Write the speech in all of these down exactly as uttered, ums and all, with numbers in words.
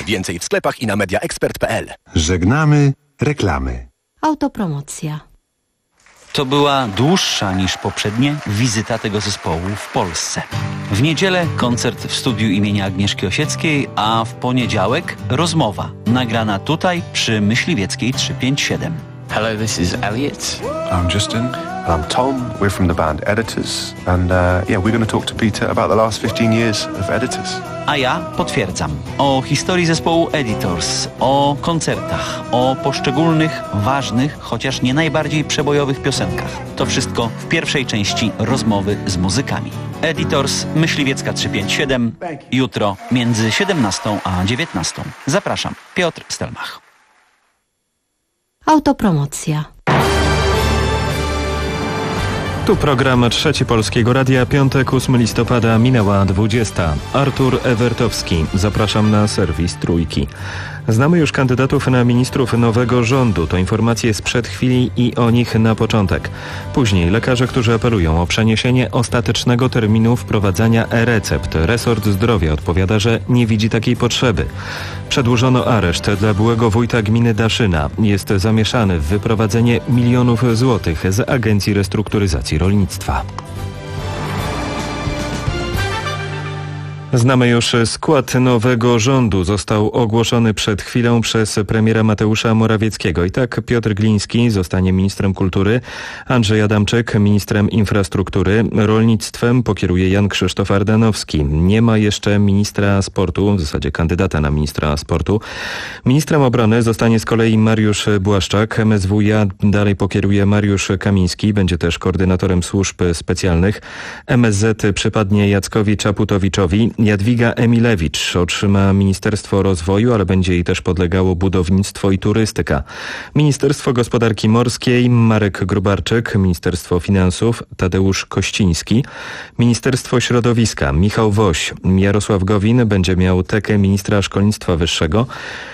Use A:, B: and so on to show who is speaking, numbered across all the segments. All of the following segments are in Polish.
A: Więcej w sklepach i na mediaexpert kropka p l.
B: Żegnamy reklamy.
C: Autopromocja.
D: To była dłuższa niż poprzednie wizyta tego zespołu w Polsce. W niedzielę koncert w studiu imienia Agnieszki Osieckiej, a w poniedziałek rozmowa nagrana tutaj przy Myśliwieckiej trzysta pięćdziesiąt siedem.
E: Hello, this is Elliot.
F: I'm Justin. I'm Tom. We're from the band Editors. And uh, yeah, we're going to talk to Peter about the last fifteen years of Editors.
D: A ja potwierdzam. O historii zespołu Editors, o koncertach, o poszczególnych, ważnych, chociaż nie najbardziej przebojowych piosenkach. To wszystko w pierwszej części rozmowy z muzykami. Editors, Myśliwiecka trzysta pięćdziesiąt siedem. Jutro między siedemnastą a dziewiętnastą. Zapraszam. Piotr Stelmach.
C: Autopromocja.
G: Tu program Trzeci Polskiego Radia, piątek, ósmego listopada, minęła dwudziesta. Artur Ewertowski. Zapraszam na serwis Trójki. Znamy już kandydatów na ministrów nowego rządu. To informacje sprzed chwili i o nich na początek. Później lekarze, którzy apelują o przeniesienie ostatecznego terminu wprowadzania e-recept. Resort Zdrowia odpowiada, że nie widzi takiej potrzeby. Przedłużono areszt dla byłego wójta gminy Daszyna. Jest zamieszany w wyprowadzenie milionów złotych z Agencji Restrukturyzacji Rolnictwa. Znamy już skład nowego rządu. Został ogłoszony przed chwilą przez premiera Mateusza Morawieckiego. I tak Piotr Gliński zostanie ministrem kultury, Andrzej Adamczyk ministrem infrastruktury, rolnictwem pokieruje Jan Krzysztof Ardanowski. Nie ma jeszcze ministra sportu, w zasadzie kandydata na ministra sportu. Ministrem obrony zostanie z kolei Mariusz Błaszczak. M S W iA dalej pokieruje Mariusz Kamiński, będzie też koordynatorem służb specjalnych. M S Z przypadnie Jackowi Czaputowiczowi. Jadwiga Emilewicz otrzyma Ministerstwo Rozwoju, ale będzie jej też podlegało budownictwo i turystyka. Ministerstwo Gospodarki Morskiej Marek Grubarczyk, Ministerstwo Finansów Tadeusz Kościński, Ministerstwo Środowiska Michał Woś, Jarosław Gowin będzie miał tekę ministra szkolnictwa wyższego.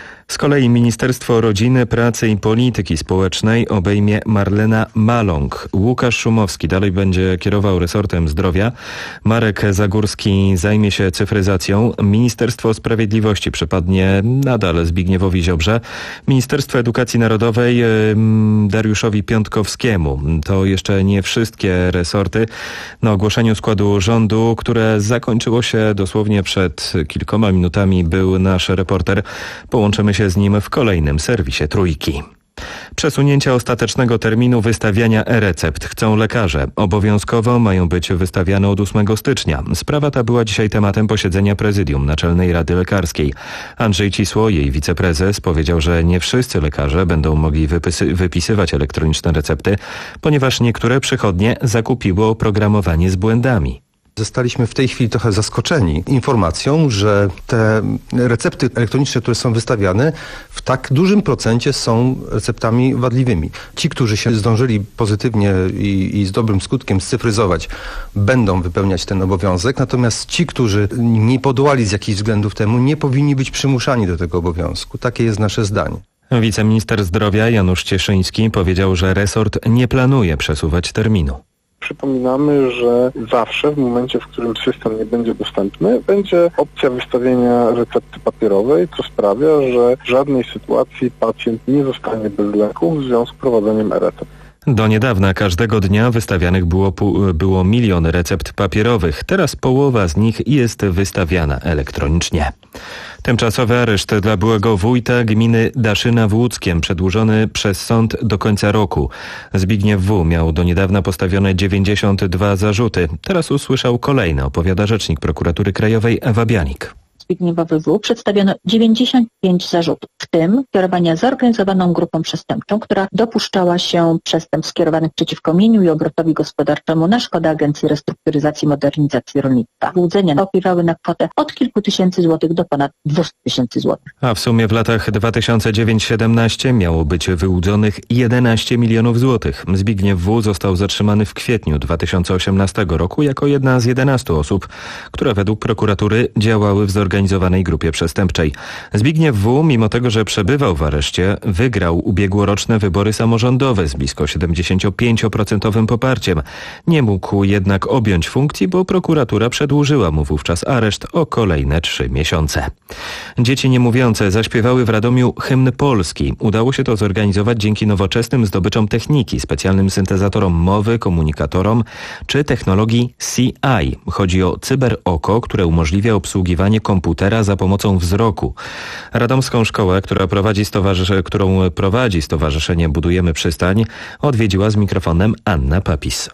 G: Z kolei Ministerstwo Rodziny, Pracy i Polityki Społecznej obejmie Marlena Maląg. Łukasz Szumowski dalej będzie kierował resortem zdrowia. Marek Zagórski zajmie się cyfryzacją. Ministerstwo Sprawiedliwości przypadnie nadal Zbigniewowi Ziobrze. Ministerstwo Edukacji Narodowej Dariuszowi Piątkowskiemu. To jeszcze nie wszystkie resorty. Na ogłoszeniu składu rządu, które zakończyło się dosłownie przed kilkoma minutami, był nasz reporter. Połączymy się z nim w kolejnym serwisie Trójki. Przesunięcia ostatecznego terminu wystawiania e-recept chcą lekarze. Obowiązkowo mają być wystawiane od ósmego stycznia. Sprawa ta była dzisiaj tematem posiedzenia Prezydium Naczelnej Rady Lekarskiej. Andrzej Cisło, jej wiceprezes, powiedział, że nie wszyscy lekarze będą mogli wypisy- wypisywać elektroniczne recepty, ponieważ niektóre przychodnie zakupiły oprogramowanie z błędami.
H: Zostaliśmy w tej chwili trochę zaskoczeni informacją, że te recepty elektroniczne, które są wystawiane, w tak dużym procencie są receptami wadliwymi. Ci, którzy się zdążyli pozytywnie i, i z dobrym skutkiem scyfryzować, będą wypełniać ten obowiązek, natomiast ci, którzy nie podołali z jakichś względów temu, nie powinni być przymuszani do tego obowiązku. Takie jest nasze zdanie.
G: Wiceminister zdrowia Janusz Cieszyński powiedział, że resort nie planuje przesuwać terminu.
I: Przypominamy, że zawsze w momencie, w którym system nie będzie dostępny, będzie opcja wystawienia recepty papierowej, co sprawia, że w żadnej sytuacji pacjent nie zostanie bez leków w związku z prowadzeniem e-recept.
G: Do niedawna każdego dnia wystawianych było, było milion recept papierowych. Teraz połowa z nich jest wystawiana elektronicznie. Tymczasowy areszt dla byłego wójta gminy Daszyna w Łódzkiem przedłużony przez sąd do końca roku. Zbigniew W. miał do niedawna postawione dziewięćdziesiąt dwa zarzuty. Teraz usłyszał kolejne, opowiada rzecznik prokuratury krajowej Ewa Bianik.
J: Zbigniewa W W przedstawiono dziewięćdziesiąt pięć zarzutów, w tym kierowania zorganizowaną grupą przestępczą, która dopuszczała się przestępstw skierowanych przeciwko mieniu i obrotowi gospodarczemu na szkodę Agencji Restrukturyzacji i Modernizacji Rolnictwa. Wyłudzenia opiewały na kwotę od kilku tysięcy złotych do ponad dwieście tysięcy złotych.
G: A w sumie w latach dwa tysiące dziewiąty do siedemnastego miało być wyłudzonych jedenaście milionów złotych. Zbigniew W. został zatrzymany w kwietniu dwa tysiące osiemnastego roku jako jedna z jedenastu osób, które według prokuratury działały w zorganizowanym zorganizowanej grupie przestępczej. Zbigniew W., mimo tego, że przebywał w areszcie, wygrał ubiegłoroczne wybory samorządowe z blisko siedemdziesięciopięcioprocentowym poparciem. Nie mógł jednak objąć funkcji, bo prokuratura przedłużyła mu wówczas areszt o kolejne trzy miesiące. Dzieci niemówiące zaśpiewały w Radomiu hymn polski. Udało się to zorganizować dzięki nowoczesnym zdobyczom techniki, specjalnym syntezatorom mowy, komunikatorom czy technologii C I. Chodzi o cyberoko, które umożliwia obsługiwanie komputera za pomocą wzroku. Radomską szkołę, która prowadzi stowarzysz- którą prowadzi Stowarzyszenie Budujemy Przystań, odwiedziła z mikrofonem Anna Papis.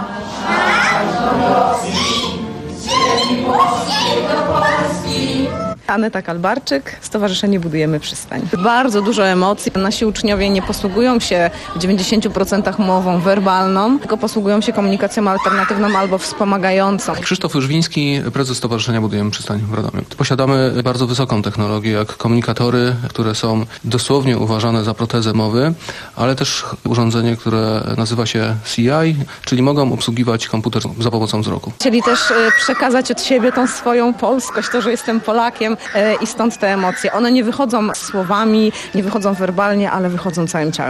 K: Aneta Kalbarczyk, Stowarzyszenie Budujemy Przystań. Bardzo dużo emocji. Nasi uczniowie nie posługują się w dziewięćdziesięciu procentach mową werbalną, tylko posługują się komunikacją alternatywną albo wspomagającą.
L: Krzysztof Łyżwiński, prezes Stowarzyszenia Budujemy Przystań w Radomiu. Posiadamy bardzo wysoką technologię, jak komunikatory, które są dosłownie uważane za protezę mowy, ale też urządzenie, które nazywa się C I, czyli mogą obsługiwać komputer za pomocą wzroku.
K: Chcieli też przekazać od siebie tą swoją polskość, to, że jestem Polakiem, i stąd te emocje. One nie wychodzą słowami, nie wychodzą werbalnie, ale wychodzą całym ciałem.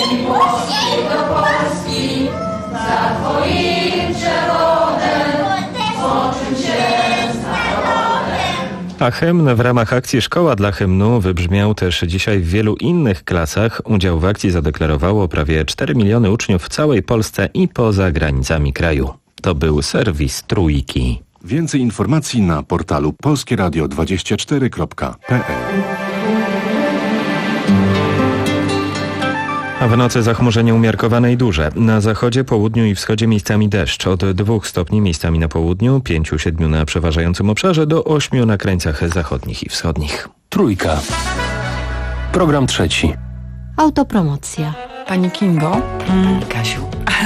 G: A hymn w ramach akcji Szkoła dla hymnu wybrzmiał też dzisiaj w wielu innych klasach. Udział w akcji zadeklarowało prawie cztery miliony uczniów w całej Polsce i poza granicami kraju. To był serwis Trójki.
B: Więcej informacji na portalu polskie radio dwadzieścia cztery kropka p l.
G: A w nocy zachmurzenie umiarkowane i duże. Na zachodzie, południu i wschodzie miejscami deszcz. Od dwóch stopni miejscami na południu, pięciu siedmiu na przeważającym obszarze, do ośmiu na krańcach zachodnich i wschodnich.
A: Trójka. Program trzeci.
C: Autopromocja.
M: Pani Kingo?
N: Mm, Kasiu.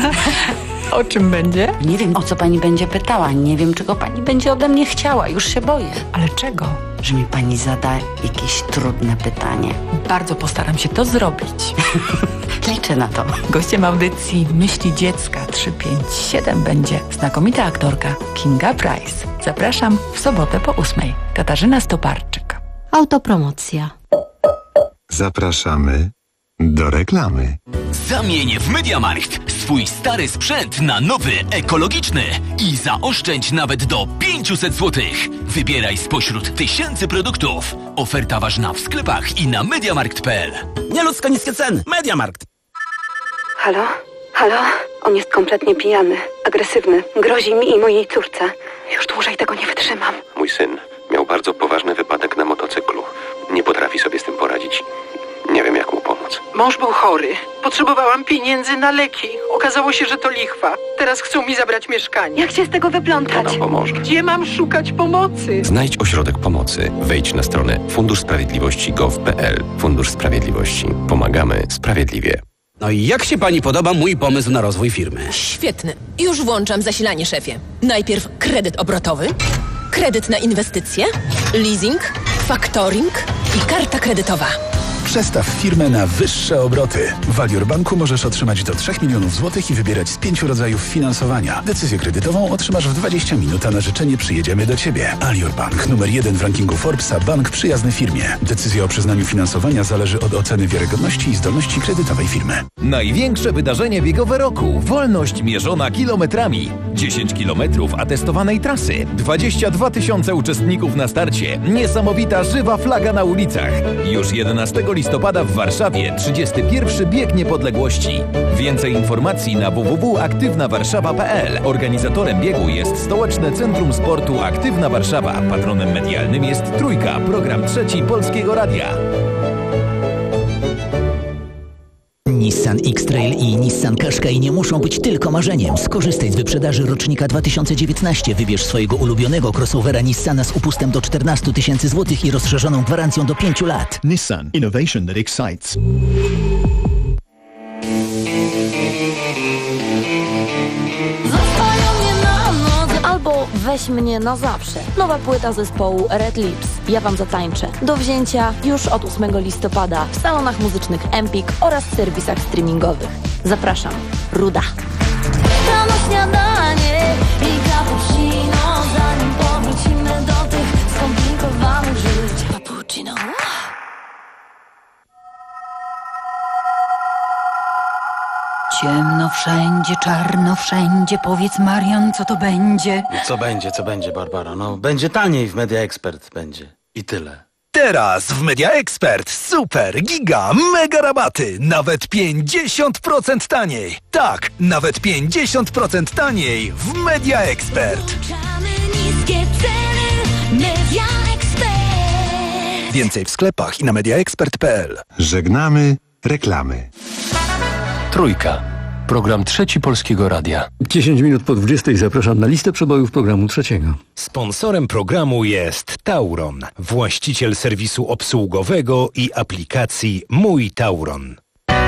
M: O czym będzie?
N: Nie wiem, o co pani będzie pytała. Nie wiem, czego pani będzie ode mnie chciała. Już się boję.
M: Ale czego?
N: Że mi pani zada jakieś trudne pytanie.
M: Bardzo postaram się to zrobić.
N: Liczę na to.
M: Gościem audycji Myśli Dziecka trzy pięć siedem będzie znakomita aktorka Kinga Price. Zapraszam w sobotę po ósmej. Katarzyna Stoparczyk.
C: Autopromocja.
B: Zapraszamy do reklamy.
O: Zamień w MediaMarkt swój stary sprzęt na nowy, ekologiczny i zaoszczędź nawet do pięćset złotych. Wybieraj spośród tysięcy produktów. Oferta ważna w sklepach i na mediamarkt kropka p l.
P: Nieludzko niskie ceny. MediaMarkt.
Q: Halo? Halo? On jest kompletnie pijany, agresywny. Grozi mi i mojej córce. Już dłużej tego nie wytrzymam.
R: Mój syn miał bardzo poważny wypadek na motocyklu. Nie potrafi sobie z tym poradzić. Nie wiem, jak mu pomóc.
S: Mąż był chory. Potrzebowałam pieniędzy na leki. Okazało się, że to lichwa. Teraz chcą mi zabrać mieszkanie.
Q: Jak się z tego wyplątać?
R: To nam pomoże.
S: Gdzie mam szukać pomocy?
R: Znajdź ośrodek pomocy. Wejdź na stronę fundusz sprawiedliwości kropka gov kropka p l. Fundusz Sprawiedliwości. Pomagamy sprawiedliwie.
P: No i jak się pani podoba mój pomysł na rozwój firmy?
T: Świetny. Już włączam zasilanie, szefie. Najpierw kredyt obrotowy, kredyt na inwestycje, leasing, faktoring i karta kredytowa.
U: Przestaw firmę na wyższe obroty. W Alior Banku możesz otrzymać do trzech milionów złotych i wybierać z pięciu rodzajów finansowania. Decyzję kredytową otrzymasz w dwadzieścia minut, a na życzenie przyjedziemy do Ciebie. Alior Bank, numer jeden w rankingu Forbesa, bank przyjazny firmie. Decyzja o przyznaniu finansowania zależy od oceny wiarygodności i zdolności kredytowej firmy.
V: Największe wydarzenie biegowe roku. Wolność mierzona kilometrami. dziesięć kilometrów atestowanej trasy. dwadzieścia dwa tysiące uczestników na starcie. Niesamowita żywa flaga na ulicach. Już jedenastego listopada w Warszawie trzydziesty pierwszy Bieg Niepodległości. Więcej informacji na w w w kropka aktywna warszawa kropka p l. Organizatorem biegu jest Stołeczne Centrum Sportu Aktywna Warszawa. Patronem medialnym jest Trójka, program trzeci Polskiego Radia.
W: Nissan X-Trail i Nissan Qashqai nie muszą być tylko marzeniem. Skorzystaj z wyprzedaży rocznika dwa tysiące dziewiętnaście. Wybierz swojego ulubionego crossovera Nissana z upustem do czternastu tysięcy złotych i rozszerzoną gwarancją do pięciu lat.
X: Nissan. Innovation that excites.
C: Albo weź mnie na zawsze. Nowa płyta zespołu Red Lips. Ja wam zatańczę. Do wzięcia już od ósmego listopada w salonach muzycznych Empik oraz serwisach streamingowych. Zapraszam. Ruda.
Y: Rano śniadanie i cappuccino, zanim powrócimy do tych skomplikowanych
D: Ciemno wszędzie, czarno wszędzie. Powiedz, Marian, co to będzie?
E: Co będzie, co będzie, Barbara? No, będzie taniej w Media Expert, będzie. I tyle.
F: Teraz w Media Expert super, giga, mega rabaty. Nawet pięćdziesiąt procent taniej. Tak, nawet pięćdziesiąt procent taniej w Media Expert.
H: Niskie ceny, Media Expert.
F: Więcej w sklepach i na mediaexpert kropka p l.
B: Żegnamy reklamy.
A: Trójka. Program Trzeci Polskiego Radia.
Y: dziesięć minut po dwudziestej zapraszam na listę przebojów programu trzeciego.
V: Sponsorem programu jest Tauron, właściciel serwisu obsługowego i aplikacji Mój Tauron.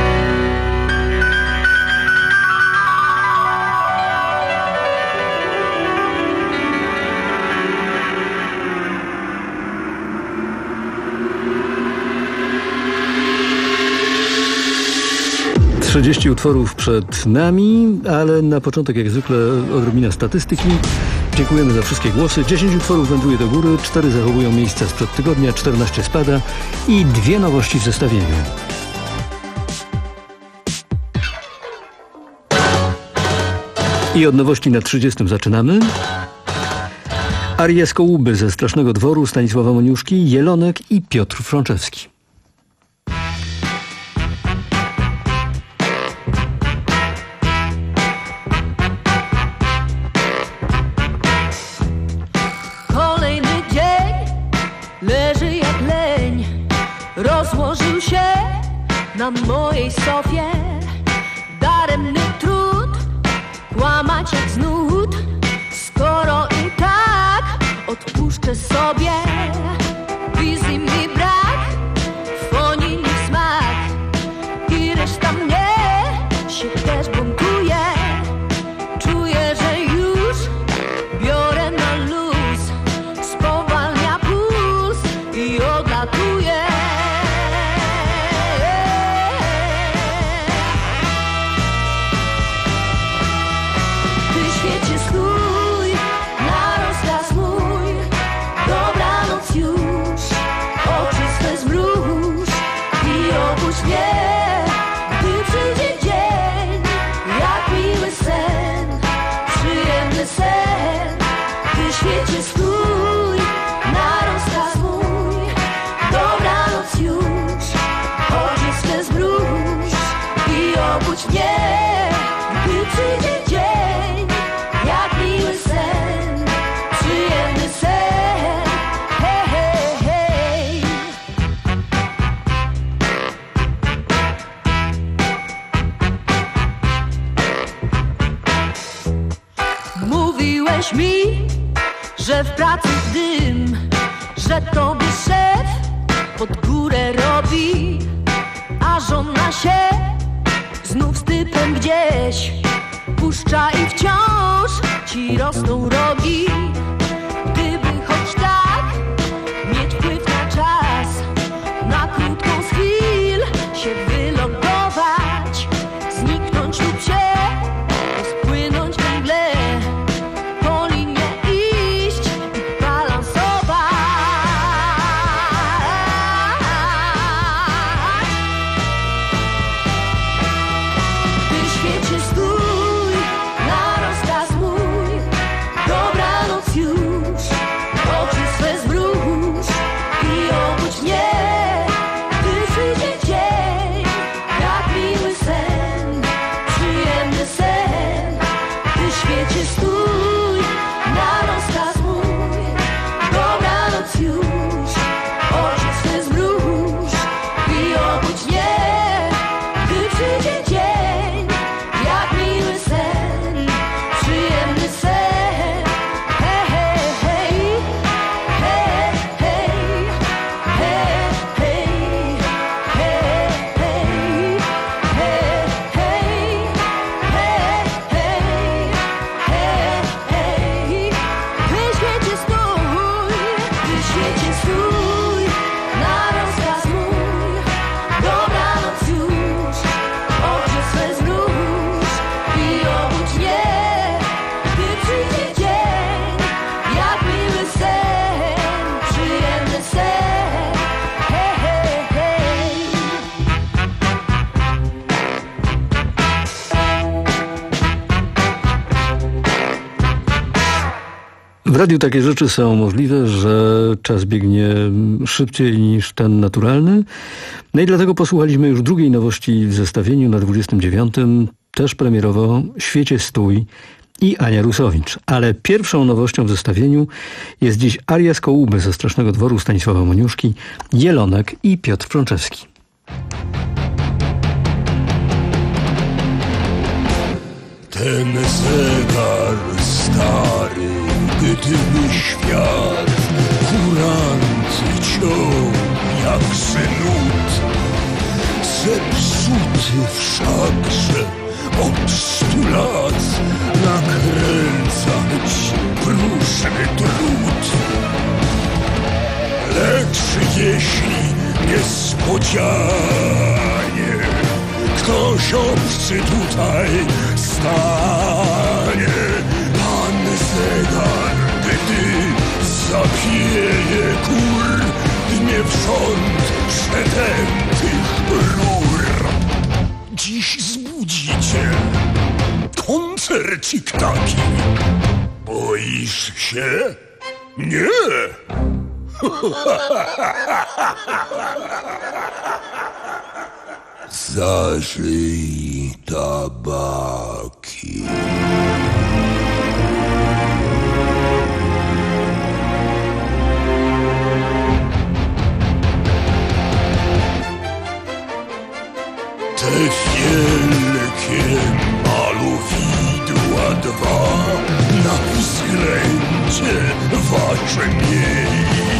Y: trzydzieści utworów przed nami, ale na początek jak zwykle odrobina statystyki. Dziękujemy za wszystkie głosy. dziesięć utworów wędruje do góry, cztery zachowują miejsca sprzed tygodnia, czternaście spada i dwie nowości w zestawieniu. I od nowości na trzydziestym zaczynamy. Aria z Kołuby ze Strasznego Dworu Stanisława Moniuszki, Jelonek i Piotr Frączewski.
H: Rozłożył się na mojej sofie. Daremny trud, kłamać jak znud. Skoro i tak odpuszczę sobie. Wizji mi brak, fonii mi smak. I reszta mnie się też buntuje. Czuję, że już biorę na luz. Spowalnia puls i odlatuje. Mi, że w pracy dym, że tobie szef pod górę robi, a żona się znów z typem gdzieś puszcza i wciąż ci rosną rogi. Gdyby choć tak mieć wpływ na czas, na krótką z chwil się wylogować, zniknąć lub się rozpłynąć we mgle.
Y: radiu takie rzeczy są możliwe, że czas biegnie szybciej niż ten naturalny. No i dlatego posłuchaliśmy już drugiej nowości w zestawieniu na dwudziestym dziewiątym. Też premierowo Świecie stój i Ania Rusowicz. Ale pierwszą nowością w zestawieniu jest dziś aria z Kołuby ze Strasznego Dworu Stanisława Moniuszki, Jelonek i Piotr Frączewski.
G: Ten zegar stary, gdyby świat kuranty ciął jak synut, zepsuty wszakże od stu lat nakręcać próżny drut. Lecz jeśli niespodzianie ktoś obcy tutaj stanie, pan zegar, gdy zapieje kur, dnie w rząd przetętych rur. Dziś zbudzicie koncercik taki. Boisz się? Nie! Zażyj tabaki. Te wielkie malowidła dwa na względzie wasze mieli.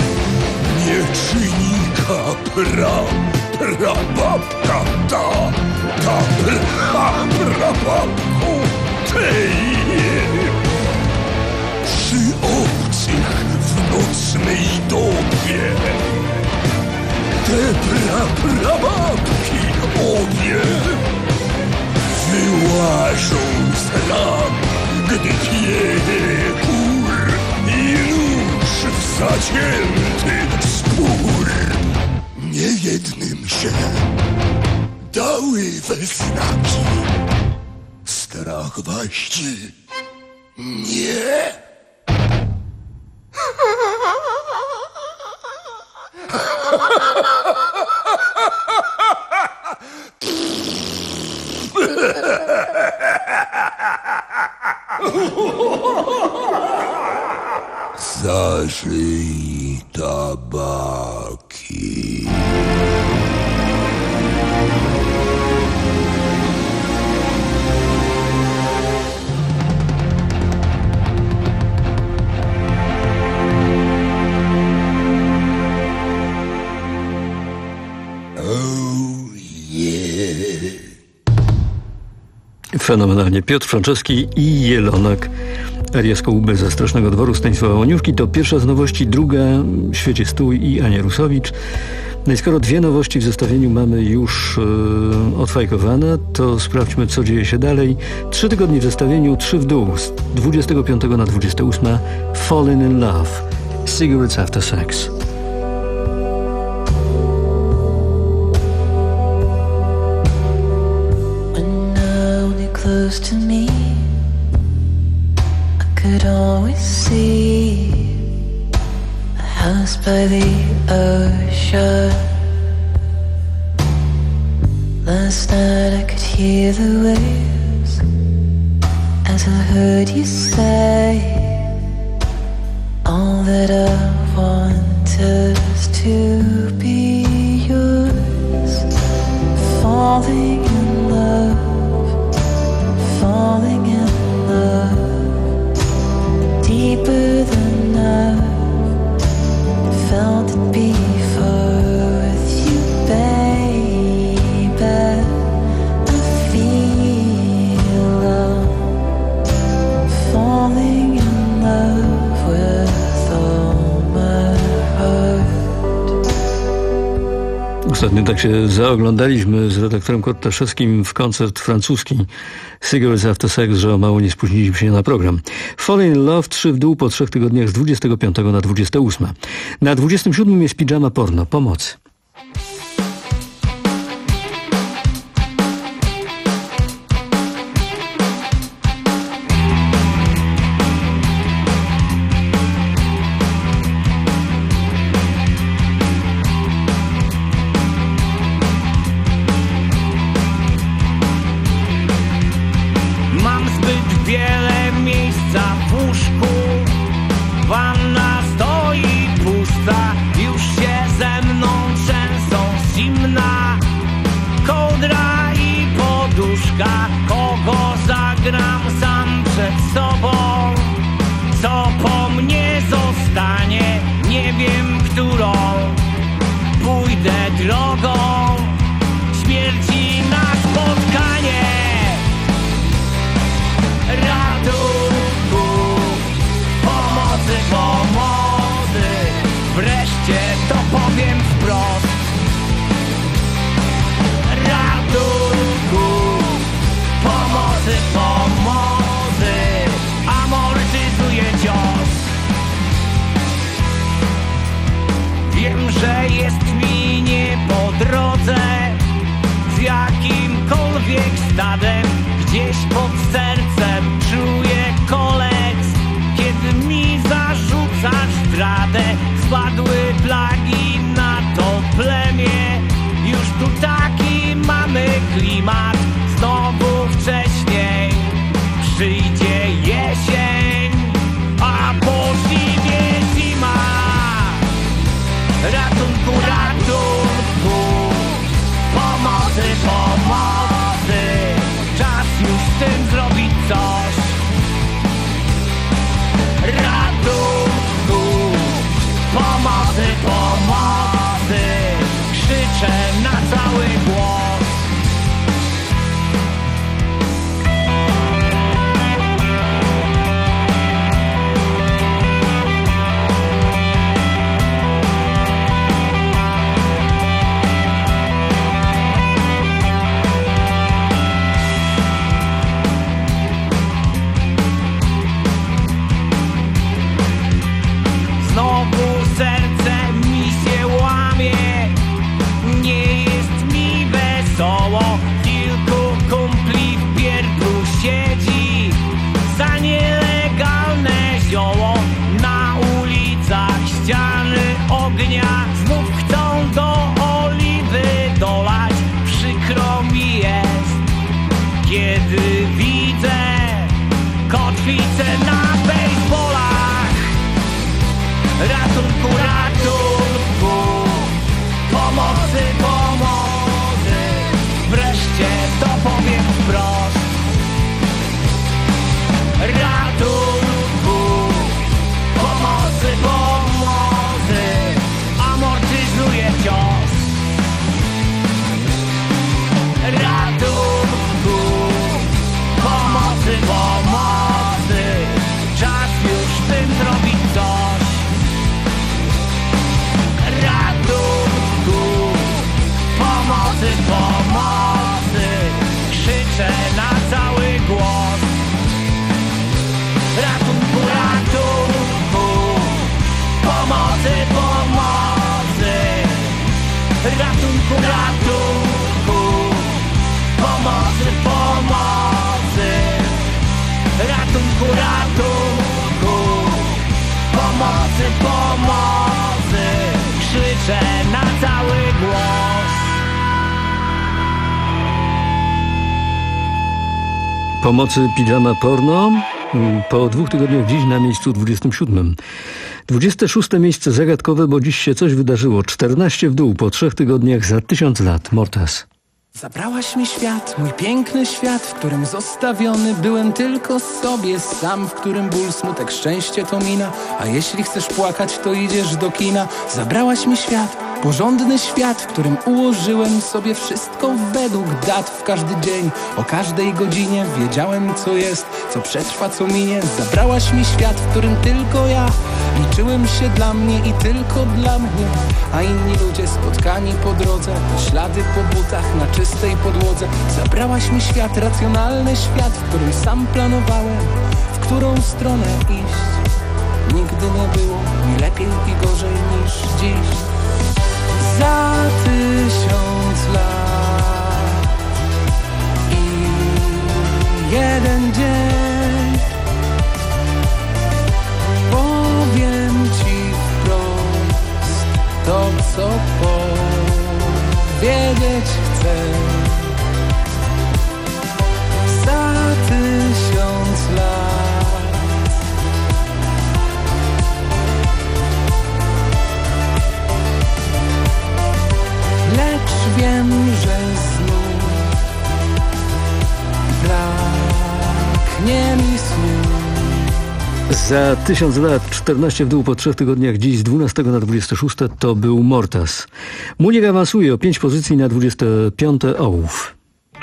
G: Miecznika pra, prababka ta, ta pra, prababku tej. Przy obcych w nocnej dobie te pra, prababki obie wyłażą z ram, gdy pieje kur i nóż w zacięty spór. Niejednym się dały we znaki. Strach waści nie. Zażyj tabaki.
Y: Fenomenalnie. Piotr Frączewski i Jelonek. Aria z Kołuby ze Strasznego Dworu Stanisława Moniuszki to pierwsza z nowości, druga Świecie stój i Ania Rusowicz. No i skoro dwie nowości w zestawieniu mamy już yy, odfajkowane, to sprawdźmy, co dzieje się dalej. Trzy tygodnie w zestawieniu, trzy w dół. Z dwudziestego piątego na dwudzieste ósme Falling in Love, Cigarettes After Sex.
I: Close to me, I could always see a house by the ocean. Last night I could hear the waves as I heard you say all that I want is to be yours. Falling in love, falling in love, deeper than I've felt it before with you, baby. I feel love, falling in love with all my heart.
Y: Ostatnio tak się zaoglądaliśmy z redaktorem Kortaszewskim w koncert francuski Cigarettes After Sex, że o mało nie spóźniliśmy się na program. Falling in Love, trzy w dół po trzech tygodniach z dwudziestego piątego na dwudzieste ósme. Na dwudziestym siódmym jest Pijama Porno. Pomocy.
J: którą pójdę drogą śmierci na spotkanie. Ratunku, pomocy, pomocy, wreszcie to powiem wprost. Ratunku, pomocy, pomocy, amortyzuje cios. Wiem, że jest mi nie po drodze z jakimkolwiek stadem. Gdzieś pod sercem czuję kolec, kiedy mi zarzucasz zdradę. Spadły plagi na to plemię, już tu taki mamy klimat. Znowu wcześniej przyjdzie jesień, a po zimie zima. Ratunku, ratunku, pomocy, pomocy, czas już z tym zrobić coś. Ratunku, pomocy, pomocy, krzyczę na cały głos. Serce mi się łamie, nie jest mi wesoło. Kilku kumpli w pierdlu siedzi za nielegalne zioło. Na ulicach ściany ognia znów chcą do oliwy dolać. Przykro mi jest, kiedy widzę kotwicę na bejsbolach. Ratunku, ratunku, pomocy, pomocy, wreszcie to powiem wprost. Ratunku, pomocy, pomocy, amortyzuje cios. Ratunku, pomocy, pomocy, czas już z tym zrobić coś. Ratunku, pomocy, pomocy, krzyczę na cały głos. Ratunku, ratunku, pomocy, pomocy, ratunku, ratunku, pomocy, pomocy, ratunku, ratunku, pomocy, pomocy, krzyczę na cały głos.
Y: Pomocy pijama porno. Po dwóch tygodniach dziś na miejscu dwudziestym siódmym. dwudzieste szóste miejsce zagadkowe, bo dziś się coś wydarzyło. czternaście w dół po trzech tygodniach za tysiąc lat. Mortas.
K: Zabrałaś mi świat, mój piękny świat, w którym zostawiony byłem tylko sobie sam, w którym ból, smutek, szczęście to mina, a jeśli chcesz płakać, to idziesz do kina. Zabrałaś mi świat, porządny świat, w którym ułożyłem sobie wszystko według dat. W każdy dzień, o każdej godzinie wiedziałem, co jest, co przetrwa, co minie. Zabrałaś mi świat, w którym tylko ja liczyłem się dla mnie i tylko dla mnie, a inni ludzie spotkani po drodze, ślady po butach na czystej podłodze. Zabrałaś mi świat, racjonalny świat, w którym sam planowałem, w którą stronę iść. Nigdy nie było mi lepiej i gorzej niż dziś. Za tysiąc lat i jeden dzień powiem ci wprost to, co powiedzieć chcę. Za tysiąc lat lecz wiem, że znów braknie mi słów.
Y: Za tysiąc lat, czternaście w dół po trzech tygodniach, dziś z dwunastego na dwudzieste szóste to był Mortas. Muniek awansuje o pięć pozycji na dwudzieste piąte Ołów.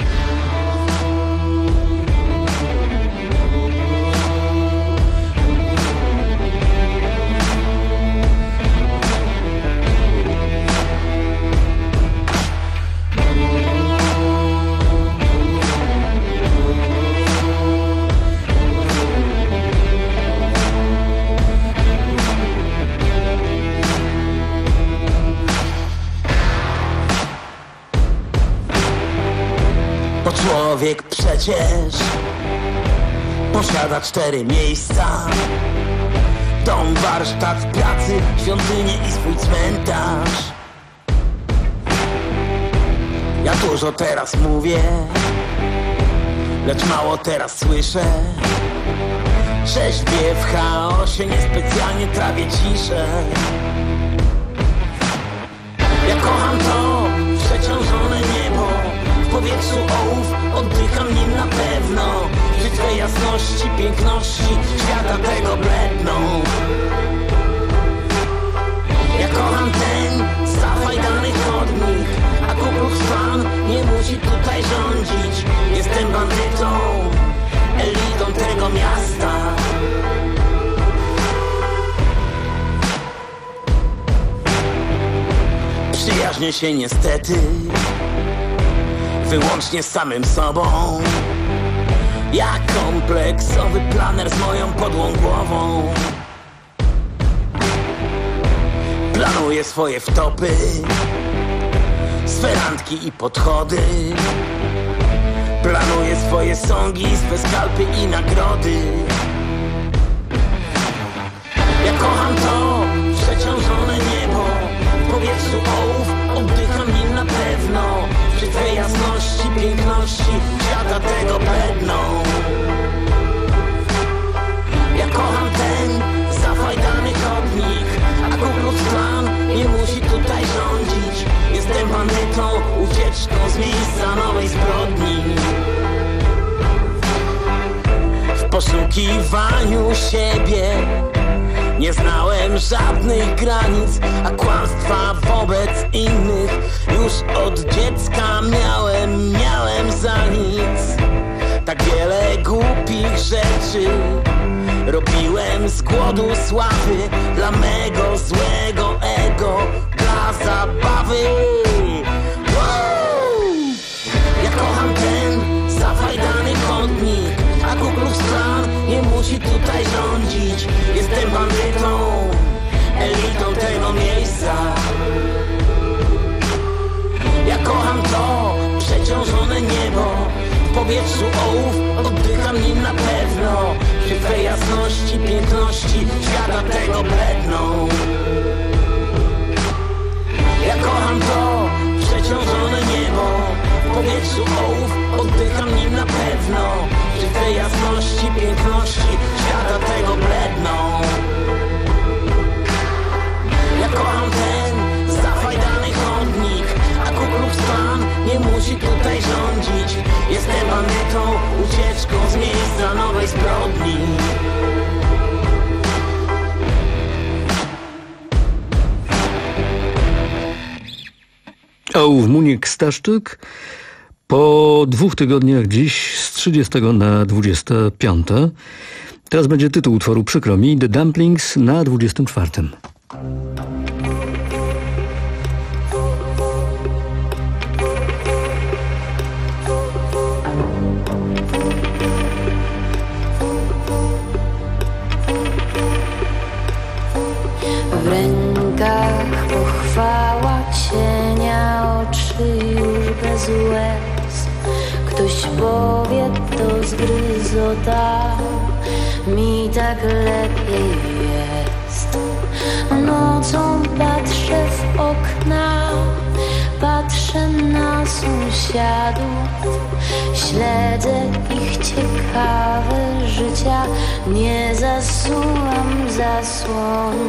J: Człowiek przecież posiada cztery miejsca: dom, warsztat, pracy, świątynię i swój cmentarz. Ja dużo teraz mówię, lecz mało teraz słyszę, że śpię w chaosie, niespecjalnie trawię ciszę. Ja kocham to przeciążone niebo, w powietrzu ołów, oddycham nim na pewno. Przy twej jasności, piękności świata tego bledną. Ja kocham ten zafajdany chodnik, a Ku Klux Klan nie musi tutaj rządzić. Jestem bandytą, elitą tego miasta. Przyjaźnię się niestety wyłącznie z samym sobą. Ja kompleksowy planer z moją podłą głową. Planuję swoje wtopy, swe randki i podchody. Planuję swoje songi, swe skalpy i nagrody. Ja kocham to przeciążone niebo, w powietrzu ołów, oddycham nim na pewno. Przy twej jasności, piękności świata tego bledną. Ja kocham ten zafajdany chodnik, a Ku Klux Klan nie musi tutaj rządzić. Jestem bandytą, ucieczką z miejsca nowej zbrodni. W poszukiwaniu siebie nie znałem żadnych granic, a kłamstwa wobec innych już od dziecka miałem, miałem za nic. Tak wiele głupich rzeczy robiłem z głodu sławy, dla mego złego ego, dla zabawy. Wow! Ja kocham ten zafajdany chodnik, a Ku Klux Klan nie musi tutaj rządzić. Jestem bandytą, elitą tego miejsca. Ja kocham to przeciążone niebo, w powietrzu ołów, oddycham nim na pewno. Przy twej jasności, piękności świata tego bledną. Ja kocham to przeciążone niebo, w powietrzu ołów, oddycham nim na pewno. Przy twej jasności, piękności świata tego bledną. Ja kocham ten zafajdany chodnik, a Ku Klux Klan nie musi tutaj rządzić. Jestem bandytą, ucieczką z miejsca nowej zbrodni.
Y: Ołów, Muniek, Staszczyk. Po dwóch tygodniach dziś z trzydziestego na dwudzieste piąte. Teraz będzie tytuł utworu, przykro mi, The Dumplings na dwudziestym czwartym.
I: W rękach pochwała cienia, oczy już bez łez. Ktoś powie, to zgryzota, mi tak lepiej jest. Nocą patrzę w okna, patrzę na sąsiadów, śledzę ich ciekawe życia, nie zasuwam zasłon.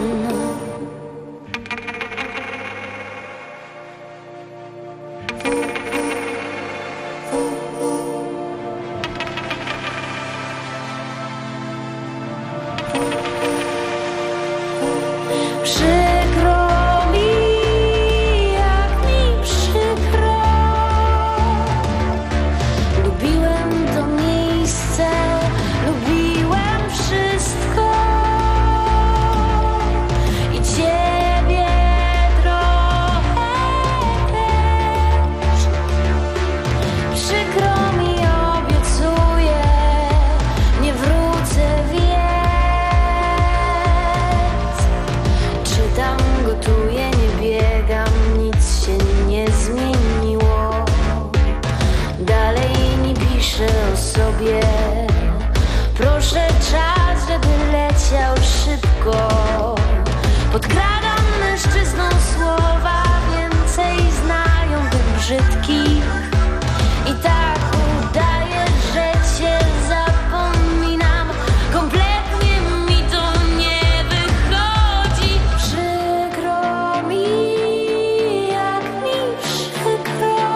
H: Podkradam mężczyznom słowa, więcej znają tych brzydkich. I tak udaję, że cię zapominam. Kompletnie mi to nie wychodzi. Przykro mi, jak mi przykro.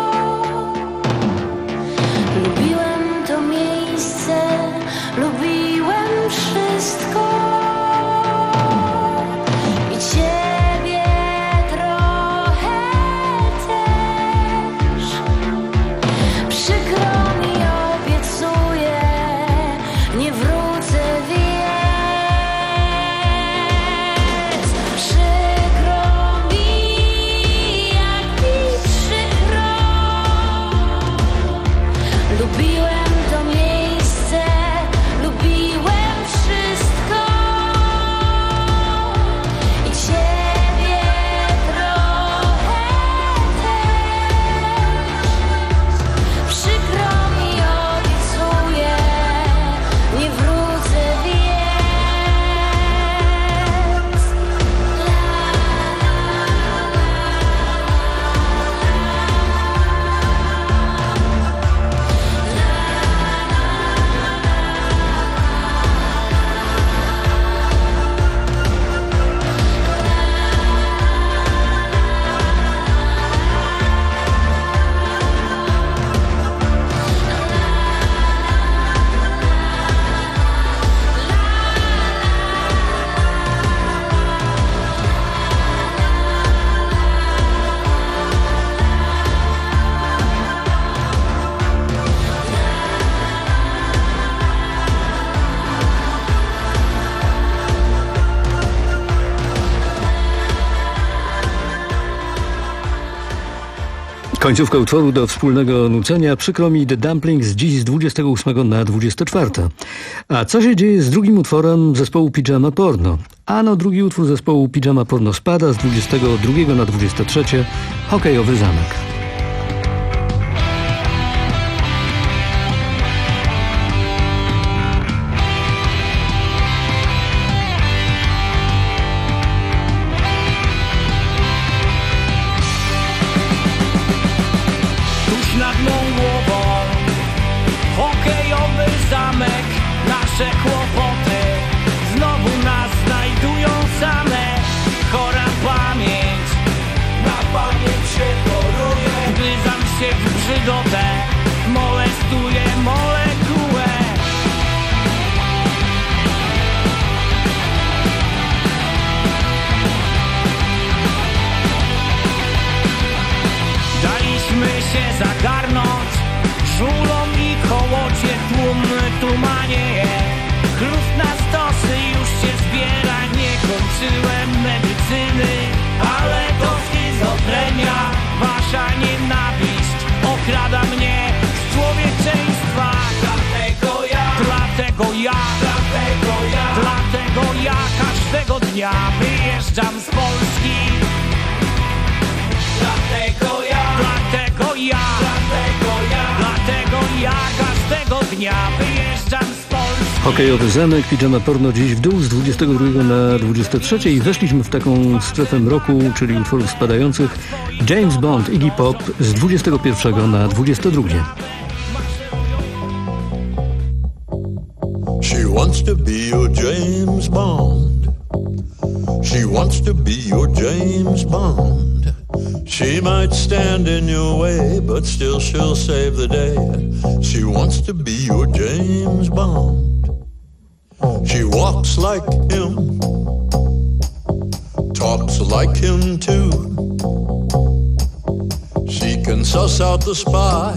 H: Lubiłem to miejsce, lubiłem wszystko. I ciebie trochę też. Przykro mi, obiecuję, nie wrócę, więc przykro mi, jak mi przykro. Lubiłem to miejsce, lubiłem wszystko. I ciebie trochę też. Przykro mi, obiecuję, nie wrócę, więc
Y: Końcówka utworu do wspólnego nucenia. Przykro mi, The Dumplings dziś z dwudziestego ósmego na dwudzieste czwarte. A co się dzieje z drugim utworem zespołu Pijama Porno? Ano drugi utwór zespołu Pijama Porno spada z dwudziestego drugiego na dwudzieste trzecie. Hokejowy zamek.
J: Tuż nad mą głową hokejowy zamek. Nasze kłopoty znowu nas znajdują same. Chora pamięć, na pamięć się choruję. Gryzam się w brzydotę, molestuję molekułę. Daliśmy się zagarnąć żulom i kołocie, tłum tumanieje. Chlust na stosy już się zbiera, nie kończyłem medycyny, ale to schizofrenia. Wasza nienawiść okrada mnie z człowieczeństwa. Dlatego ja, dlatego ja, dlatego ja, dlatego ja każdego dnia wyjeżdżam z Polski. Dlatego ja, dlatego ja, dlatego ja, dlatego ja każdego dnia wyjeżdżam z Polski.
Y: Hokejowy zamek, Pijama Porno dziś w dół z dwudziestego drugiego na dwudzieste trzecie i weszliśmy w taką strefę mroku, czyli utworów spadających. James Bond, Iggy Pop z dwudziestego pierwszego na dwudzieste drugie.
L: She wants to be your James Bond. She wants to be your James Bond. She might stand in your way, but still she'll save the day. She wants to be your James Bond. She walks like him, talks like him too. She can suss out the spy,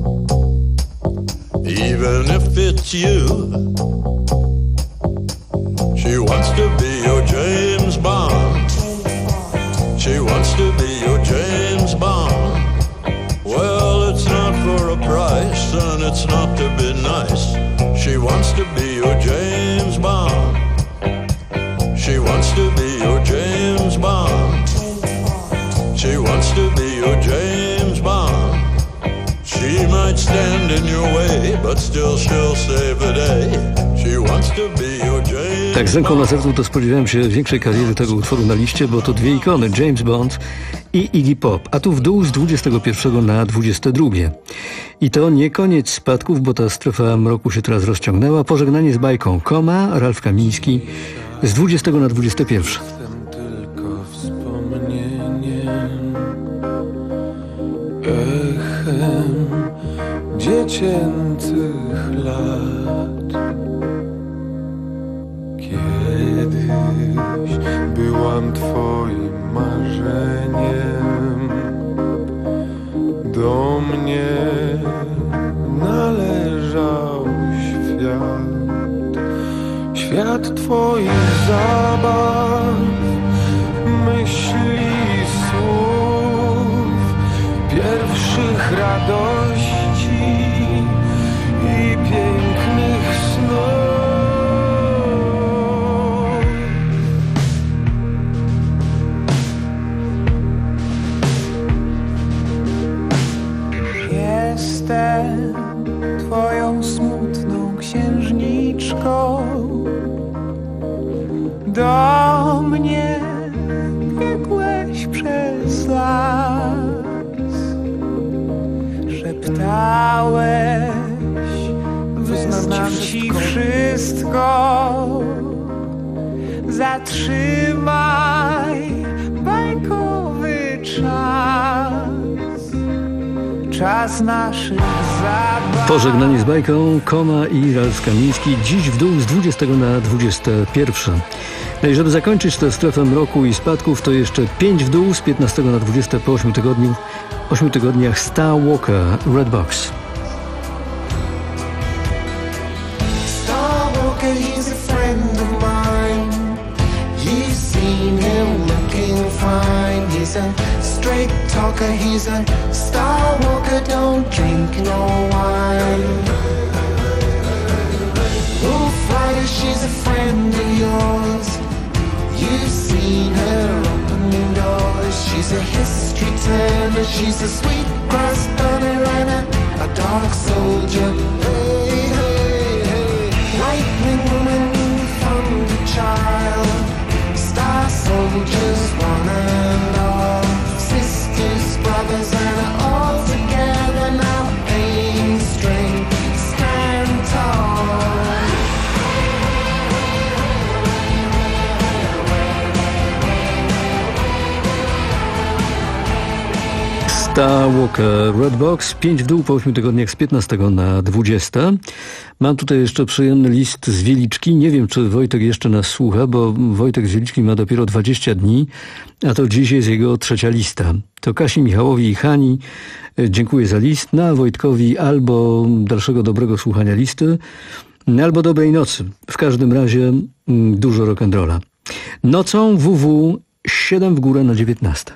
L: even if it's you. She wants to be your James Bond. She wants to be your James Bond. Well, it's not for a price, and it's not to be nice. She wants to be your James Bond. She wants to be your James Bond. She wants to be your James Bond. She She might stand in your way, but still she'll save the day. She wants to be your James.
Y: Tak, z ręką na sercu to spodziewałem się większej kariery tego utworu na liście, bo to dwie ikony, James Bond i Iggy Pop, a tu w dół z dwudziestego pierwszego na dwudzieste drugie. I to nie koniec spadków, bo ta strefa mroku się teraz rozciągnęła. Pożegnanie z bajką, Koma, Ralf Kamiński z dwudziestego na dwudzieste pierwsze.
K: Echem dziecięcych lat. Kiedyś byłam twoim marzeniem. Do mnie należał świat. Świat twoich zabaw, myśli, słów, pierwszych radości i pięknych snów. Jestem twoją smutną księżniczką. Do mnie biegłeś przez las, szeptałeś, wyznam ci wszystko. Zatrzymaj bajkowy czas, czas naszych zabaw.
Y: Pożegnanie z bajką, Koma i Ralf Kamiński dziś w dół z dwudziestego na dwudzieste pierwsze. No i żeby zakończyć tę strefę mroku i spadków, to jeszcze pięć w dół z piętnastego na dwudzieste po ośmiu tygodniu, ośmiu tygodniach Star Walker, Red Box.
M: Star Walker, he's a friend of mine. You've seen him looking fine. He's a straight talker, he's a Star Walker, don't drink no wine. Wolf Rider, she's a friend of yours. You've seen her open doors. She's a history teller, she's a sweet grass burner and a, a dark soldier. Hey, hey, hey. Lightning woman from the child. Star soldiers, one and all. Sisters, brothers, and all together now. Aim straight, stand tall.
Y: Star Walker, Red Box, pięć w dół po ośmiu tygodniach z piętnastego na dwudzieste. Mam tutaj jeszcze przyjemny list z Wieliczki. Nie wiem, czy Wojtek jeszcze nas słucha, bo Wojtek z Wieliczki ma dopiero dwadzieścia dni, a to dziś jest jego trzecia lista. To Kasi, Michałowi i Hani dziękuję za list, no a Wojtkowi albo dalszego dobrego słuchania listy, albo dobrej nocy. W każdym razie dużo rock'n'rolla. Nocą W W siedem w górę na dziewiętnaste.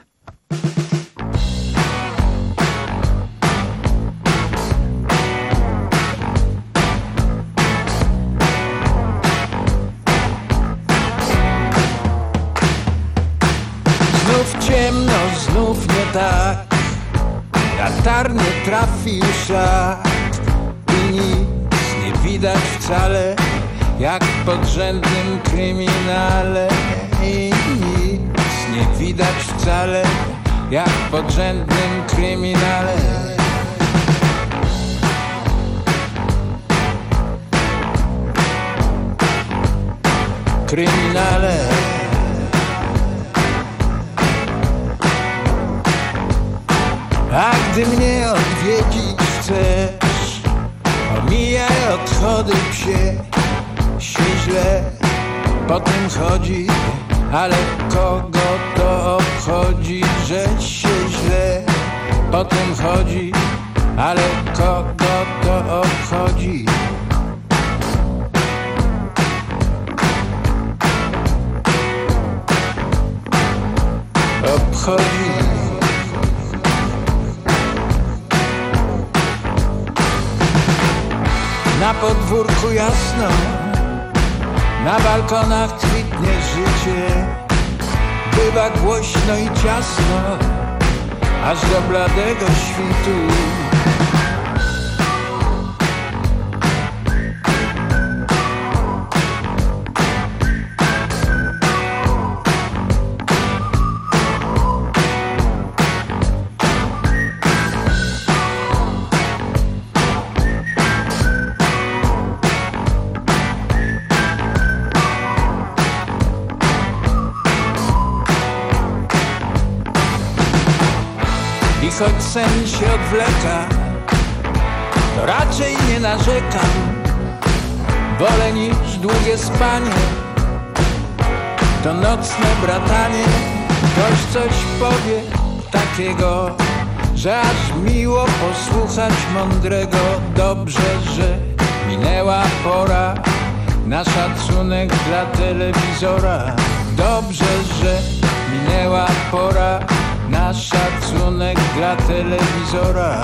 K: Ciemno, znów nie tak. Latarnie trafił szat i nic nie widać wcale, jak w podrzędnym kryminale. I nic nie widać wcale, jak w podrzędnym kryminale. Kryminale. A gdy mnie odwiedzić chcesz, omijaj odchody psie. Się źle po tym chodzi, ale kogo to obchodzi, że się źle po tym chodzi, ale kogo to obchodzi. Obchodzi. Na podwórku jasno, na balkonach kwitnie życie. Bywa głośno i ciasno, aż do bladego świtu. I choć sen się odwleka, to raczej nie narzekam. Wolę niż długie spanie, to nocne bratanie. Ktoś coś powie takiego, że aż miło posłuchać mądrego. Dobrze, że minęła pora na szacunek dla telewizora. Dobrze, że minęła pora na szacunek dla telewizora.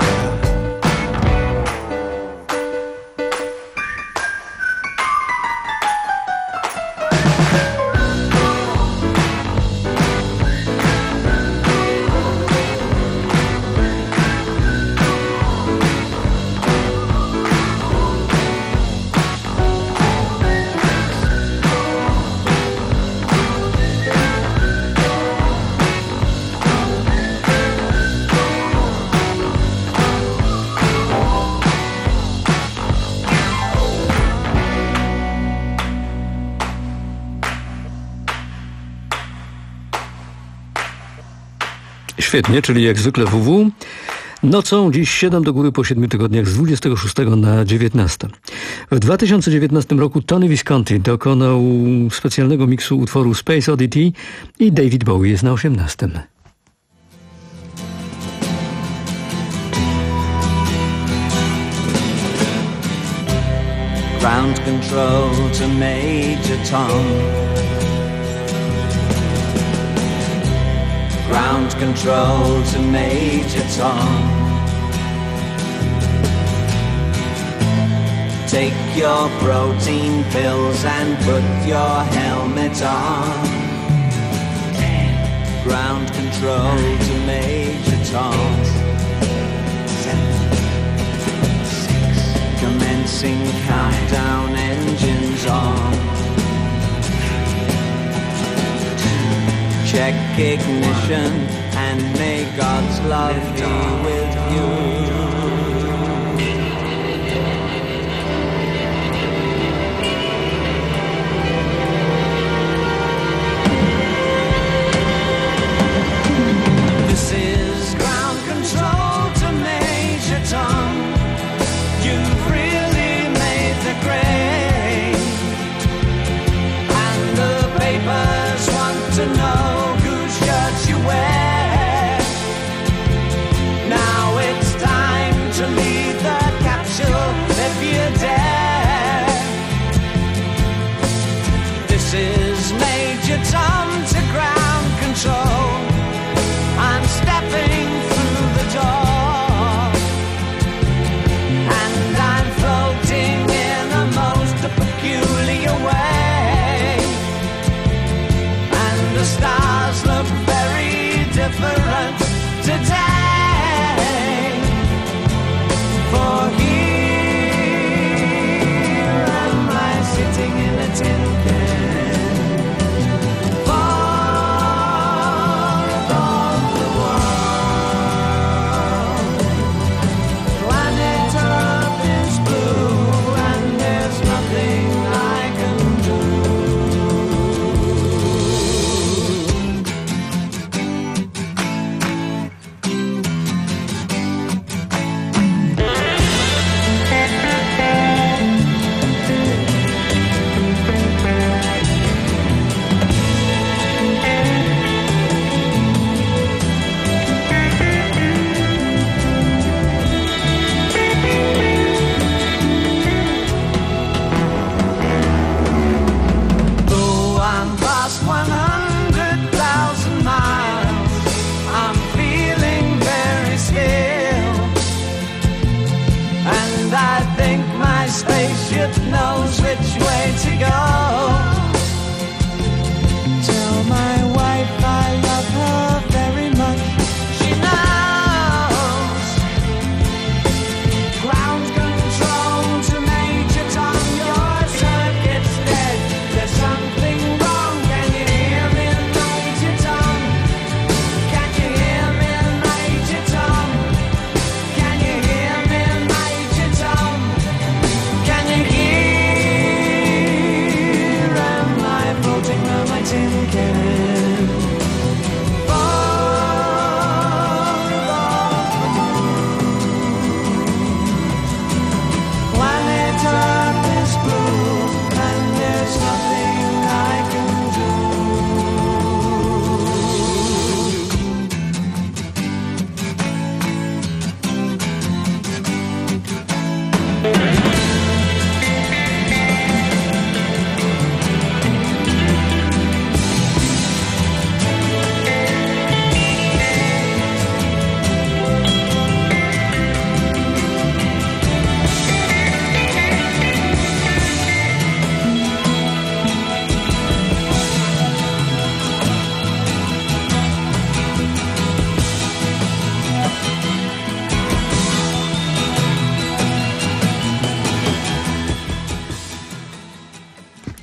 Y: Świetnie, czyli jak zwykle W W. Nocą dziś siedem do góry po siedmiu tygodniach z dwudziestego szóstego na dziewiętnaste. W dwa tysiące dziewiętnastym roku Tony Visconti dokonał specjalnego miksu utworu Space Oddity i David Bowie jest na osiemnastym.
N: Ground control to Major Tom. Ground control to Major Tom. Take your protein pills and put your helmet on. Ground control to Major Tom. Commencing countdown, engines on. Check ignition and may God's love be with you. This is ground control to Major Tom. You've really made the grade, and the papers want to know whose shirt you wear. Now it's time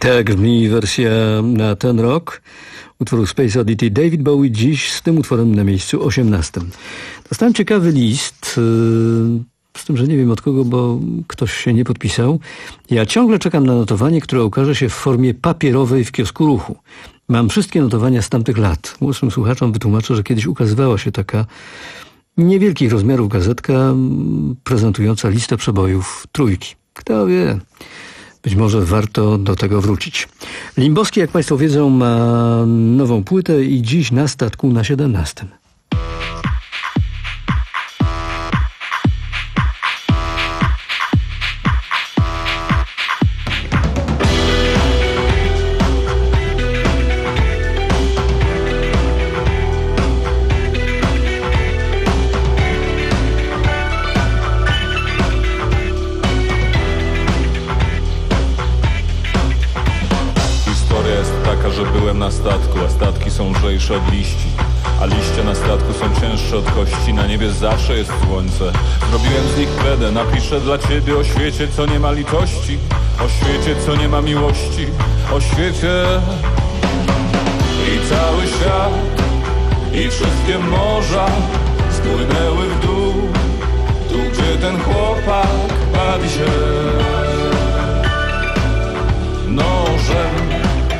Y: Tak brzmi wersja na ten rok utworu Space Oddity. David Bowie dziś z tym utworem na miejscu osiemnastym. Dostałem ciekawy list, z tym, że nie wiem od kogo, bo ktoś się nie podpisał. Ja ciągle czekam na notowanie, które ukaże się w formie papierowej w kiosku Ruchu. Mam wszystkie notowania z tamtych lat. Młodszym słuchaczom wytłumaczę, że kiedyś ukazywała się taka niewielkich rozmiarów gazetka prezentująca listę przebojów Trójki. Kto wie, być może warto do tego wrócić. Limbowski, jak Państwo wiedzą, ma nową płytę i dziś na statku na siedemnastym.
O: Na statku, a statki są lżejsze od liści, a liście na statku są cięższe od kości. Na niebie zawsze jest słońce. Zrobiłem z nich kredę, napiszę dla ciebie o świecie, co nie ma litości, o świecie, co nie ma miłości, o świecie. I cały świat, i wszystkie morza spłynęły w dół, tu gdzie ten chłopak bawi się nożem.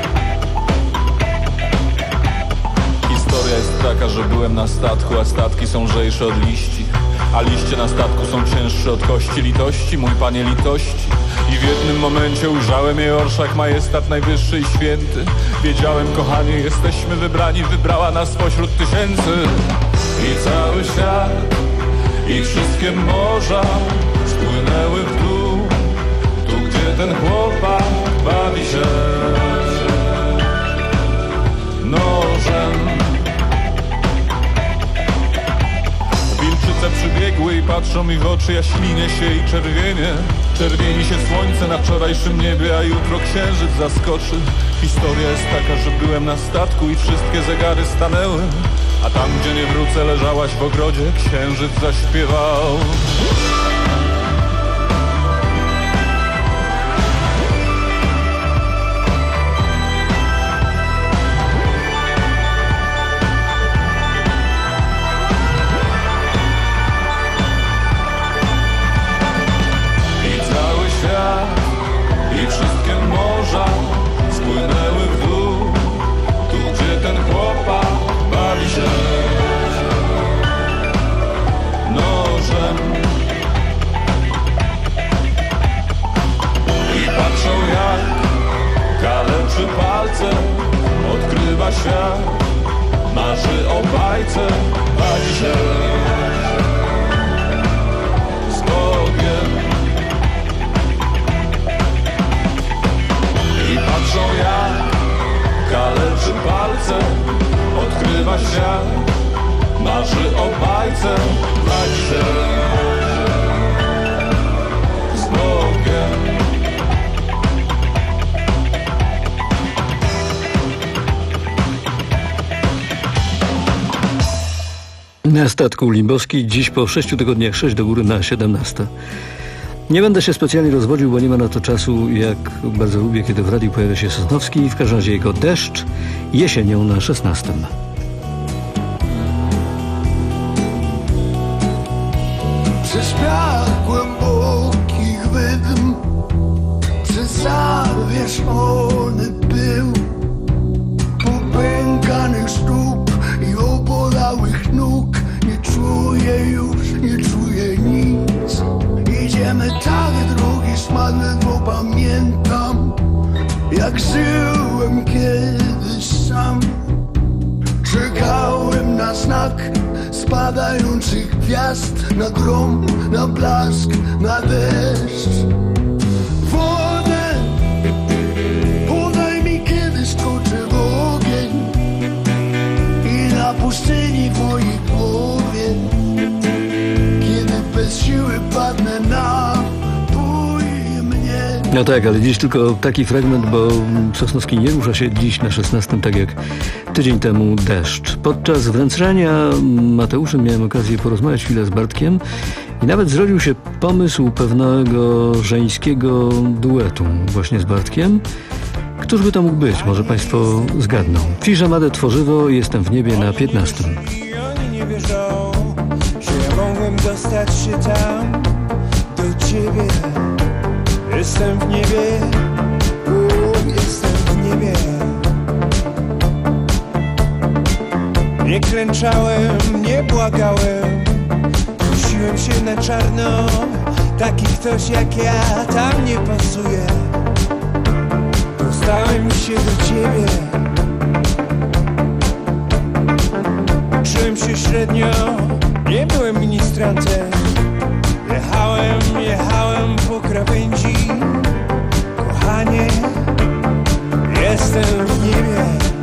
O: Historia jest taka, że byłem na statku, a statki są lżejsze od liści, a liście na statku są cięższe od kości. Litości, mój panie, litości. I w jednym momencie ujrzałem jej orszak, majestat najwyższy i święty. Wiedziałem, kochanie, jesteśmy wybrani, wybrała nas spośród tysięcy. I cały świat, i wszystkie morza spłynęły w dół, tu gdzie ten chłopak bawi się nożem. Wilczyce przybiegły i patrzą mi w oczy, ja ślinię się i czerwienie. Czerwieni się słońce na wczorajszym niebie, a jutro księżyc zaskoczy. Historia jest taka, że byłem na statku i wszystkie zegary stanęły, a tam, gdzie nie wrócę, leżałaś w ogrodzie, księżyc zaśpiewał. I wszystkie morza spłynęły w dół, tu gdzie ten chłopak bawi się nożem. I patrzą, jak kaleczy palce, odkrywa świat, marzy o bajce, bawi się z Bogiem. Patrzą, jak kaleczy palce, odkrywa świat, marzy o bajce, bawi się z Bogiem.
Y: Na statku Limbowski dziś po sześciu tygodniach sześć do góry na siedemnaście. Nie będę się specjalnie rozwodził, bo nie ma na to czasu, jak bardzo lubię, kiedy w radiu pojawia się Sosnowski. W każdym razie jego Deszcz jesienią na szesnastym.
M: Przez piach głębokich wydm, przez zawieszony pył, popękanych stóp i obolałych nóg, nie czuję już, nie czuję nic. Idziemy tak drogi smadne, bo pamiętam, jak żyłem kiedyś sam. Czekałem na znak spadających gwiazd, na grom, na blask, na deszcz. Wodę, podaj mi, kiedy skoczę w ogień i na pustyni w mojej głowie, kiedy bez siły padnę na bój mnie.
Y: No tak, ale dziś tylko taki fragment, bo Sosnowski nie rusza się dziś na szesnastym, tak jak tydzień temu Deszcz. Podczas wręczania Mateuszem miałem okazję porozmawiać chwilę z Bartkiem i nawet zrodził się pomysł pewnego żeńskiego duetu właśnie z Bartkiem, Któż by to mógł być? Może Państwo zgadną. Piżamadę tworzywo, jestem w niebie na piętnastym.
M: Oni nie wierzą, że ja mogłem dostać się tam do ciebie. Jestem w niebie, uuu, jestem w niebie. Nie klęczałem, nie błagałem, prosiłem się na czarno. Taki ktoś jak ja tam nie pasuje. Dostałem się do ciebie. Czułem się średnio, nie byłem ministrantem. Jechałem, jechałem po krawędzi. Kochanie, jestem w niebie.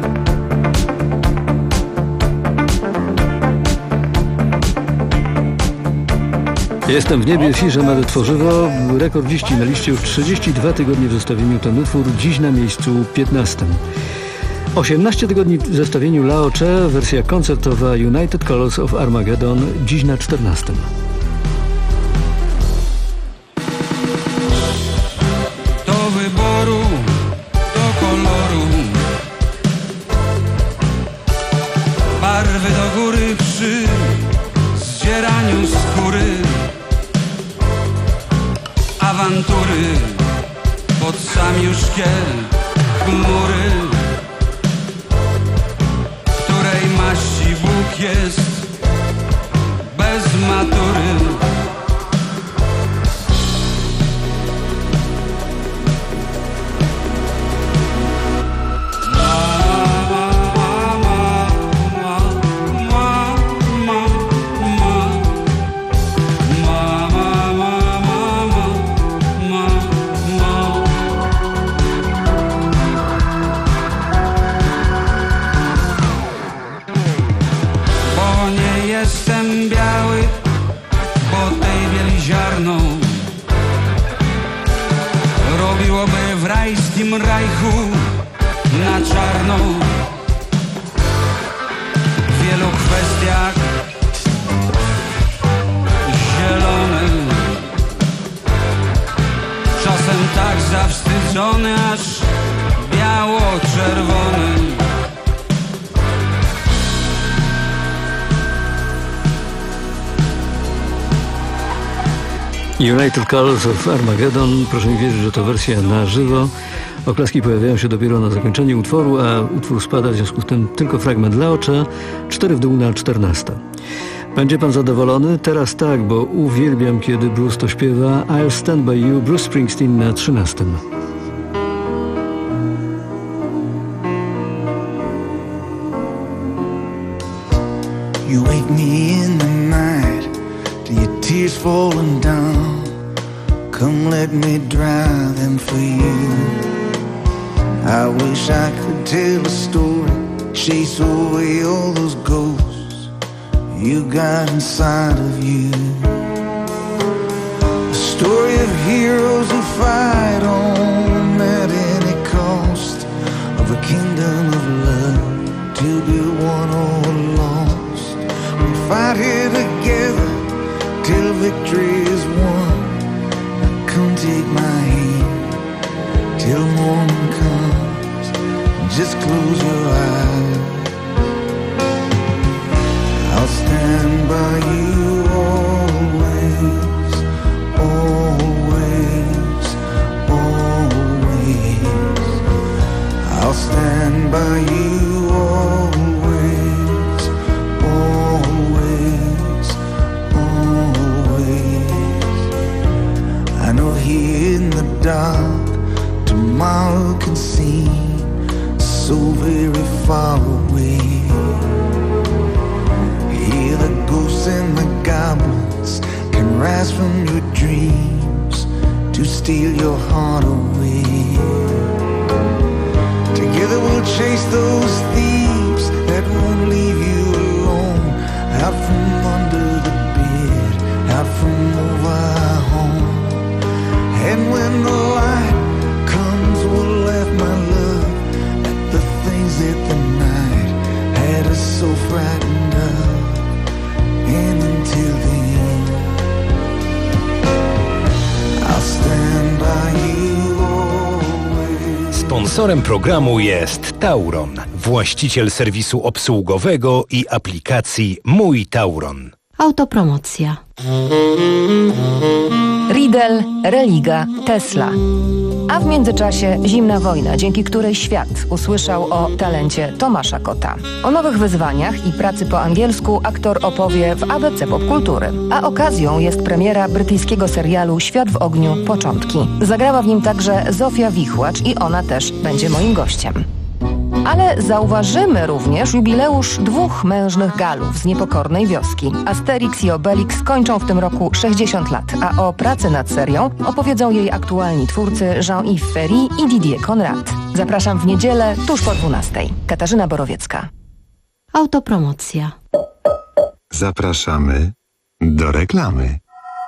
Y: Jestem w niebie, Piżamadę tworzywo. Rekordziści na liście już trzydzieści dwa tygodnie w zestawieniu ten utwór, dziś na miejscu piętnastym. osiemnaście tygodni w zestawieniu Laocze, wersja koncertowa United Colors of Armageddon, dziś na czternastym.
K: Do wyboru, do koloru, barwy do góry przy zdzieraniu skóry, awantury pod sam już szkiel chmury, której maści Bóg jest bez matury. Rajchu na czarno w wielu kwestiach zielony, czasem tak zawstydzony, aż biało-czerwony.
Y: United Colors of Armageddon, proszę mi wierzyć, że to wersja na żywo. Oklaski pojawiają się dopiero na zakończeniu utworu, a utwór spada, w związku z tym tylko fragment Laocze, cztery w dół na czternaste. Będzie pan zadowolony? Teraz tak, bo uwielbiam, kiedy Bruce to śpiewa. I'll Stand By You, Bruce Springsteen na trzynastym.
P: You wake me in the night to your tears falling down. Come let me dry them for you. I wish I could tell a story, chase away all those ghosts you got inside of you. A story of heroes who fight on at any cost, of a kingdom of love to be won or lost. We fight here together till victory is won. Now come take my hand till morning comes. Just close your eyes. I'll stand by you always, always, always. I'll stand by you always, always, always. I know here in the dark tomorrow can seem so very far away. Hear the ghosts and the goblins can rise from your dreams to steal your heart away. Together we'll chase those thieves that won't leave you alone. Out from under the bed, out from over our home. And when the light comes, we'll laugh, my love, at the things that the night had us so frightened of. And until then, I'll stand by you always.
Q: Sponsorem programu jest Tauron, właściciel serwisu obsługowego i aplikacji Mój Tauron.
R: Autopromocja. Riedel, Religa, Tesla. A w międzyczasie zimna wojna, dzięki której świat usłyszał o talencie Tomasza Kota. O nowych wyzwaniach i pracy po angielsku aktor opowie w A B C Popkultury. A okazją jest premiera brytyjskiego serialu Świat w ogniu – Początki. Zagrała w nim także Zofia Wichłacz i ona też będzie moim gościem. Ale zauważymy również jubileusz dwóch mężnych Galów z niepokornej wioski. Asterix i Obelix skończą w tym roku sześćdziesiąt lat, a o pracy nad serią opowiedzą jej aktualni twórcy Jean-Yves Ferry i Didier Conrad. Zapraszam w niedzielę tuż po dwunastej. Katarzyna Borowiecka. Autopromocja.
B: Zapraszamy do reklamy.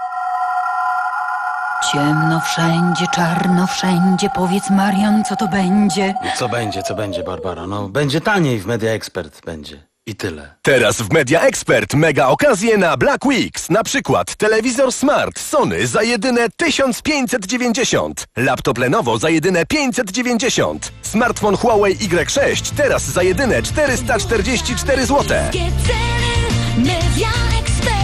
D: Ciemno wszędzie, czarno wszędzie. Powiedz, Marian, co to będzie?
E: Co będzie, co będzie, Barbara? No, będzie taniej w Media Expert, będzie. I tyle.
S: Teraz w Media Expert mega okazje na Black Weeks. Na przykład telewizor Smart Sony za jedyne tysiąc pięćset dziewięćdziesiąt, laptop Lenovo za jedyne pięćset dziewięćdziesiąt, smartfon Huawei Y sześć teraz za jedyne czterysta czterdzieści cztery złote.
H: Media Expert.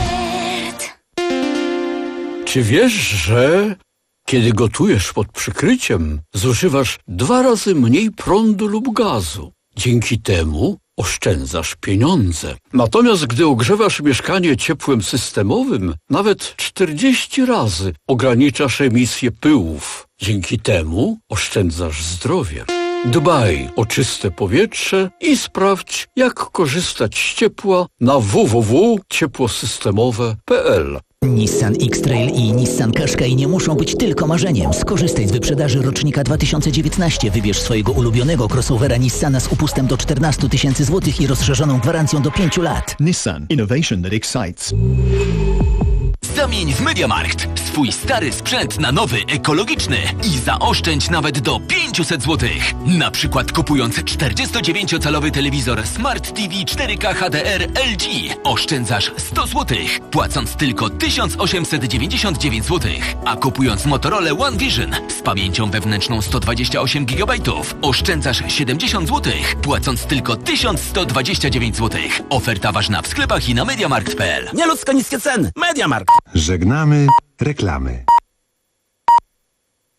T: Czy wiesz, że kiedy gotujesz pod przykryciem, zużywasz dwa razy mniej prądu lub gazu? Dzięki temu oszczędzasz pieniądze. Natomiast gdy ogrzewasz mieszkanie ciepłem systemowym, nawet czterdzieści razy ograniczasz emisję pyłów. Dzięki temu oszczędzasz zdrowie. Dbaj o czyste powietrze i sprawdź, jak korzystać z ciepła na w w w kropka ciepłosystemowe kropka p l.
W: Nissan X-Trail i Nissan Qashqai nie muszą być tylko marzeniem. Skorzystaj z wyprzedaży rocznika dwa tysiące dziewiętnaście. Wybierz swojego ulubionego crossovera Nissana z upustem do czternastu tysięcy złotych i rozszerzoną gwarancją do pięciu lat.
X: Nissan. Innovation that excites.
U: Zamień w MediaMarkt swój stary sprzęt na nowy, ekologiczny i zaoszczędź nawet do pięćset złotych. Na przykład kupując czterdziestodziewięciocalowy telewizor Smart T V cztery K H D R L G oszczędzasz sto złotych, płacąc tylko tysiąc osiemset dziewięćdziesiąt dziewięć złotych. A kupując Motorola One Vision z pamięcią wewnętrzną sto dwadzieścia osiem gigabajtów oszczędzasz siedemdziesiąt złotych, płacąc tylko tysiąc sto dwadzieścia dziewięć złotych. Oferta ważna w sklepach i na mediamarkt kropka p l.
E: Nieludzko niskie ceny. MediaMarkt.
B: Żegnamy reklamy.